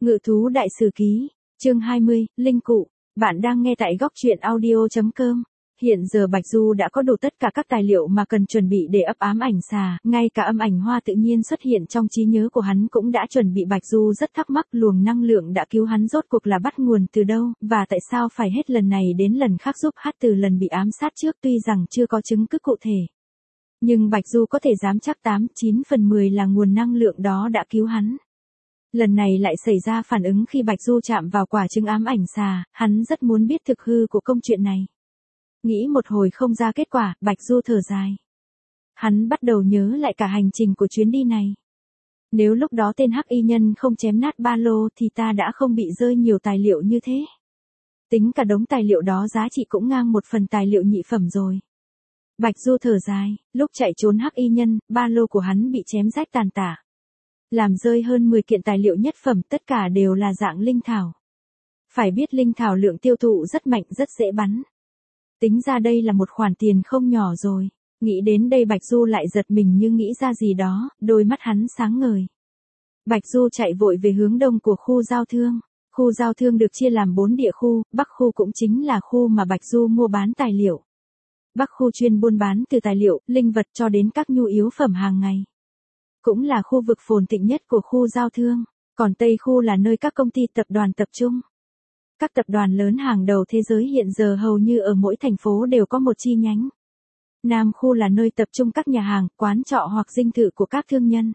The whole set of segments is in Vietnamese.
Ngự thú đại sử ký, chương 20, Linh Cụ, bạn đang nghe tại góc truyện audio.com. Hiện giờ Bạch Du đã có đủ tất cả các tài liệu mà cần chuẩn bị để ấp ám ảnh xà, ngay cả âm ảnh hoa tự nhiên xuất hiện trong trí nhớ của hắn cũng đã chuẩn bị. Bạch Du rất thắc mắc luồng năng lượng đã cứu hắn rốt cuộc là bắt nguồn từ đâu, và tại sao phải hết lần này đến lần khác giúp hát từ lần bị ám sát trước. Tuy rằng chưa có chứng cứ cụ thể, nhưng Bạch Du có thể dám chắc 89/10 là nguồn năng lượng đó đã cứu hắn. Lần này lại xảy ra phản ứng khi Bạch Du chạm vào quả trứng ám ảnh xà, hắn rất muốn biết thực hư của công chuyện này. Nghĩ một hồi không ra kết quả, Bạch Du thở dài. Hắn bắt đầu nhớ lại cả hành trình của chuyến đi này. Nếu lúc đó tên hắc y nhân không chém nát ba lô thì ta đã không bị rơi nhiều tài liệu như thế. Tính cả đống tài liệu đó giá trị cũng ngang một phần tài liệu nhị phẩm rồi. Bạch Du thở dài, lúc chạy trốn hắc y nhân, ba lô của hắn bị chém rách tàn tả. Làm rơi hơn 10 kiện tài liệu nhất phẩm, tất cả đều là dạng linh thảo. Phải biết linh thảo lượng tiêu thụ rất mạnh, rất dễ bắn. Tính ra đây là một khoản tiền không nhỏ rồi. Nghĩ đến đây Bạch Du lại giật mình như nghĩ ra gì đó, đôi mắt hắn sáng ngời. Bạch Du chạy vội về hướng đông của khu giao thương. Khu giao thương được chia làm 4 địa khu, Bắc khu cũng chính là khu mà Bạch Du mua bán tài liệu. Bắc khu chuyên buôn bán từ tài liệu, linh vật cho đến các nhu yếu phẩm hàng ngày. Cũng là khu vực phồn thịnh nhất của khu giao thương, còn Tây khu là nơi các công ty tập đoàn tập trung. Các tập đoàn lớn hàng đầu thế giới hiện giờ hầu như ở mỗi thành phố đều có một chi nhánh. Nam khu là nơi tập trung các nhà hàng, quán trọ hoặc dinh thự của các thương nhân.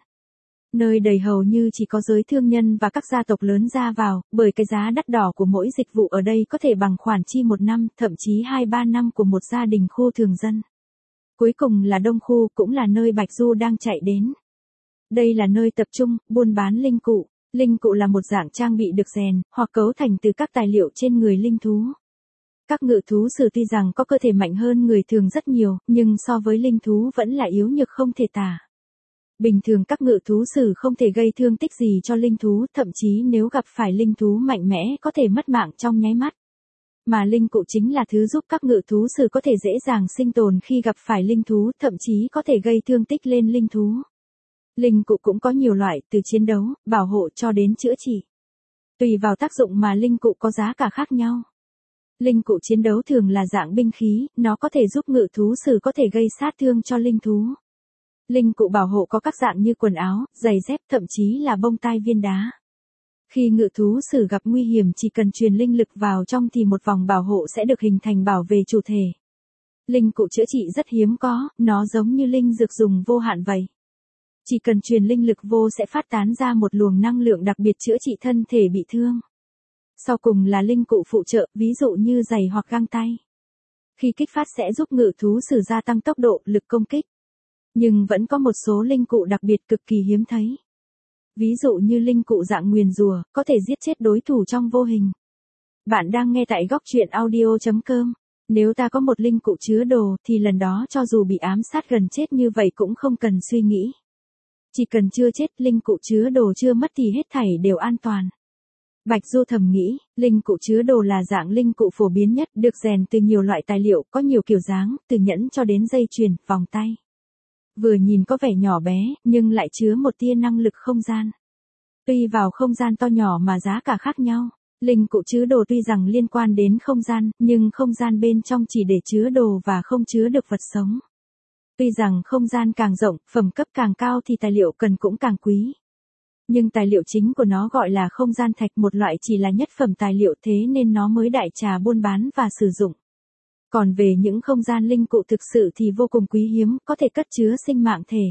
Nơi đầy hầu như chỉ có giới thương nhân và các gia tộc lớn ra vào, bởi cái giá đắt đỏ của mỗi dịch vụ ở đây có thể bằng khoản chi một năm, thậm chí 2-3 năm của một gia đình khu thường dân. Cuối cùng là Đông khu, cũng là nơi Bạch Du đang chạy đến. Đây là nơi tập trung, buôn bán linh cụ. Linh cụ là một dạng trang bị được rèn, hoặc cấu thành từ các tài liệu trên người linh thú. Các ngự thú sử tuy rằng có cơ thể mạnh hơn người thường rất nhiều, nhưng so với linh thú vẫn là yếu nhược không thể tả. Bình thường các ngự thú sử không thể gây thương tích gì cho linh thú, thậm chí nếu gặp phải linh thú mạnh mẽ có thể mất mạng trong nháy mắt. Mà linh cụ chính là thứ giúp các ngự thú sử có thể dễ dàng sinh tồn khi gặp phải linh thú, thậm chí có thể gây thương tích lên linh thú. Linh cụ cũng có nhiều loại, từ chiến đấu, bảo hộ cho đến chữa trị. Tùy vào tác dụng mà linh cụ có giá cả khác nhau. Linh cụ chiến đấu thường là dạng binh khí, nó có thể giúp ngự thú sử có thể gây sát thương cho linh thú. Linh cụ bảo hộ có các dạng như quần áo, giày dép, thậm chí là bông tai viên đá. Khi ngự thú sử gặp nguy hiểm chỉ cần truyền linh lực vào trong thì một vòng bảo hộ sẽ được hình thành bảo vệ chủ thể. Linh cụ chữa trị rất hiếm có, nó giống như linh dược dùng vô hạn vậy. Chỉ cần truyền linh lực vô sẽ phát tán ra một luồng năng lượng đặc biệt chữa trị thân thể bị thương. Sau cùng là linh cụ phụ trợ, ví dụ như giày hoặc găng tay. Khi kích phát sẽ giúp ngự thú sử gia tăng tốc độ, lực công kích. Nhưng vẫn có một số linh cụ đặc biệt cực kỳ hiếm thấy. Ví dụ như linh cụ dạng nguyền rủa, có thể giết chết đối thủ trong vô hình. Bạn đang nghe tại góc truyện audio.com. Nếu ta có một linh cụ chứa đồ thì lần đó cho dù bị ám sát gần chết như vậy cũng không cần suy nghĩ. Chỉ cần chưa chết, linh cụ chứa đồ chưa mất thì hết thảy đều an toàn. Bạch Du thầm nghĩ, linh cụ chứa đồ là dạng linh cụ phổ biến nhất, được rèn từ nhiều loại tài liệu, có nhiều kiểu dáng, từ nhẫn cho đến dây chuyền, vòng tay. Vừa nhìn có vẻ nhỏ bé, nhưng lại chứa một tia năng lực không gian. Tùy vào không gian to nhỏ mà giá cả khác nhau. Linh cụ chứa đồ tuy rằng liên quan đến không gian, nhưng không gian bên trong chỉ để chứa đồ và không chứa được vật sống. Tuy rằng không gian càng rộng, phẩm cấp càng cao thì tài liệu cần cũng càng quý. Nhưng tài liệu chính của nó gọi là không gian thạch, một loại chỉ là nhất phẩm tài liệu, thế nên nó mới đại trà buôn bán và sử dụng. Còn về những không gian linh cụ thực sự thì vô cùng quý hiếm, có thể cất chứa sinh mạng thể.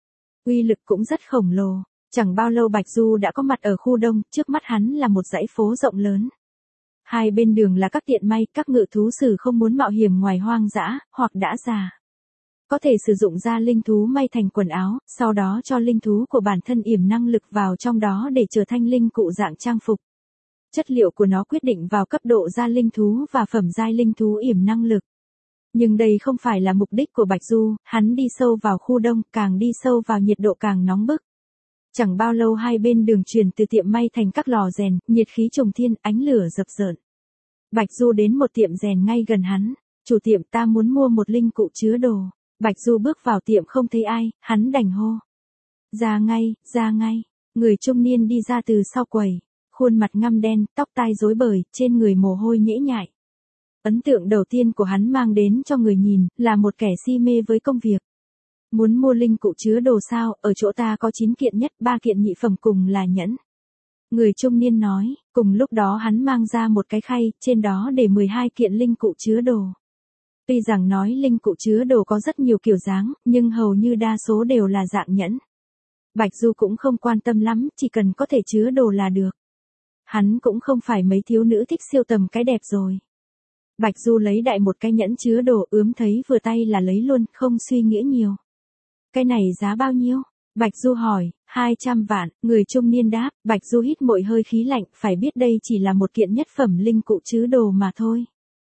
Uy lực cũng rất khổng lồ. Chẳng bao lâu Bạch Du đã có mặt ở khu đông, trước mắt hắn là một dãy phố rộng lớn. Hai bên đường là các tiện may, các ngự thú sử không muốn mạo hiểm ngoài hoang dã, hoặc đã già. Có thể sử dụng da linh thú may thành quần áo, sau đó cho linh thú của bản thân yểm năng lực vào trong đó để trở thành linh cụ dạng trang phục. Chất liệu của nó quyết định vào cấp độ da linh thú và phẩm giai linh thú yểm năng lực. Nhưng đây không phải là mục đích của Bạch Du, hắn đi sâu vào khu đông, càng đi sâu vào nhiệt độ càng nóng bức. Chẳng bao lâu hai bên đường chuyển từ tiệm may thành các lò rèn, nhiệt khí trùng thiên, ánh lửa rập rợn. Bạch Du đến một tiệm rèn ngay gần hắn. Chủ tiệm, ta muốn mua một linh cụ chứa đồ. Bạch Du bước vào tiệm không thấy ai, hắn đành hô. Ra ngay, ra ngay. Người trung niên đi ra từ sau quầy. khuôn mặt ngăm đen, tóc tai rối bời, trên người mồ hôi nhễ nhại. Ấn tượng đầu tiên của hắn mang đến cho người nhìn, là một kẻ si mê với công việc. Muốn mua linh cụ chứa đồ sao, ở chỗ ta có 9 kiện nhất, 3 kiện nhị phẩm cùng là nhẫn. Người trung niên nói, cùng lúc đó hắn mang ra một cái khay, trên đó để 12 kiện linh cụ chứa đồ. Tuy rằng nói linh cụ chứa đồ có rất nhiều kiểu dáng, nhưng hầu như đa số đều là dạng nhẫn. Bạch Du cũng không quan tâm lắm, chỉ cần có thể chứa đồ là được. Hắn cũng không phải mấy thiếu nữ thích siêu tầm cái đẹp rồi. Bạch Du lấy đại một cái nhẫn chứa đồ, ướm thấy vừa tay là lấy luôn, không suy nghĩ nhiều. Cái này giá bao nhiêu? Bạch Du hỏi. 200 vạn, người trung niên đáp. Bạch Du hít một hơi khí lạnh, phải biết đây chỉ là một kiện nhất phẩm linh cụ chứa đồ mà thôi.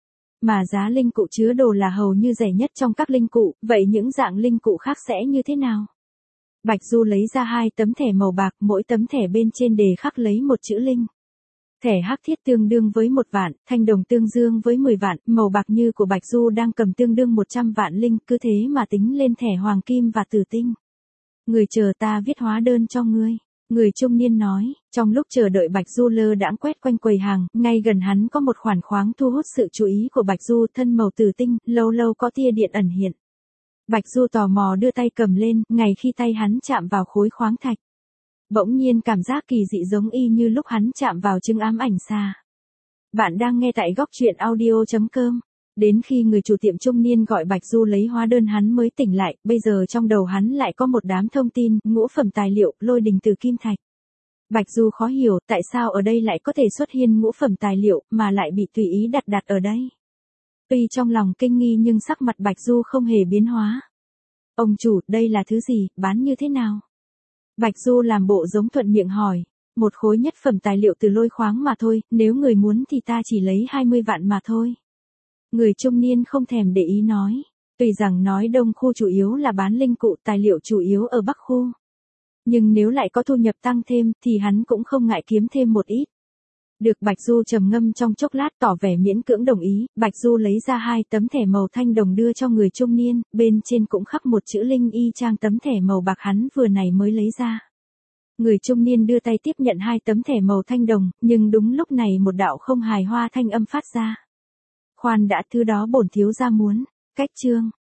Mà giá linh cụ chứa đồ là hầu như rẻ nhất trong các linh cụ, vậy những dạng linh cụ khác sẽ như thế nào? Bạch Du lấy ra 2 tấm thẻ màu bạc, mỗi tấm thẻ bên trên đề khắc lấy một chữ linh. Thẻ hắc thiết tương đương với 1 vạn, thanh đồng tương đương với 10 vạn, màu bạc như của Bạch Du đang cầm tương đương 100 vạn linh, cứ thế mà tính lên thẻ hoàng kim và tử tinh. Người chờ ta viết hóa đơn cho ngươi. Người trung niên nói, trong lúc chờ đợi Bạch Du lơ đãng quét quanh quầy hàng, ngay gần hắn có một khoản khoáng thu hút sự chú ý của Bạch Du, thân màu tử tinh, lâu lâu có tia điện ẩn hiện. Bạch Du tò mò đưa tay cầm lên, ngay khi tay hắn chạm vào khối khoáng thạch. Bỗng nhiên cảm giác kỳ dị giống y như lúc hắn chạm vào trứng ám ảnh xà. Bạn đang nghe tại góc truyện audio.com. Đến khi người chủ tiệm trung niên gọi Bạch Du lấy hóa đơn hắn mới tỉnh lại, bây giờ trong đầu hắn lại có một đám thông tin, ngũ phẩm tài liệu, lôi đình từ kim thạch. Bạch Du khó hiểu, tại sao ở đây lại có thể xuất hiện ngũ phẩm tài liệu, mà lại bị tùy ý đặt ở đây. Tuy trong lòng kinh nghi nhưng sắc mặt Bạch Du không hề biến hóa. Ông chủ, đây là thứ gì, bán như thế nào? Bạch Du làm bộ giống thuận miệng hỏi. Một khối nhất phẩm tài liệu từ lôi khoáng mà thôi, nếu người muốn thì ta chỉ lấy 20 vạn mà thôi. Người trung niên không thèm để ý nói. Tuy rằng nói Đông khu chủ yếu là bán linh cụ tài liệu chủ yếu ở Bắc khu. Nhưng nếu lại có thu nhập tăng thêm thì hắn cũng không ngại kiếm thêm một ít. Được. Bạch Du trầm ngâm trong chốc lát tỏ vẻ miễn cưỡng đồng ý. Bạch Du lấy ra 2 tấm thẻ màu thanh đồng đưa cho người trung niên, bên trên cũng khắc một chữ linh y chang tấm thẻ màu bạc hắn vừa này mới lấy ra. Người trung niên đưa tay tiếp nhận 2 tấm thẻ màu thanh đồng, nhưng đúng lúc này một đạo không hài hoa thanh âm phát ra. Khoan đã, thứ đó bổn thiếu gia muốn. Cách chương.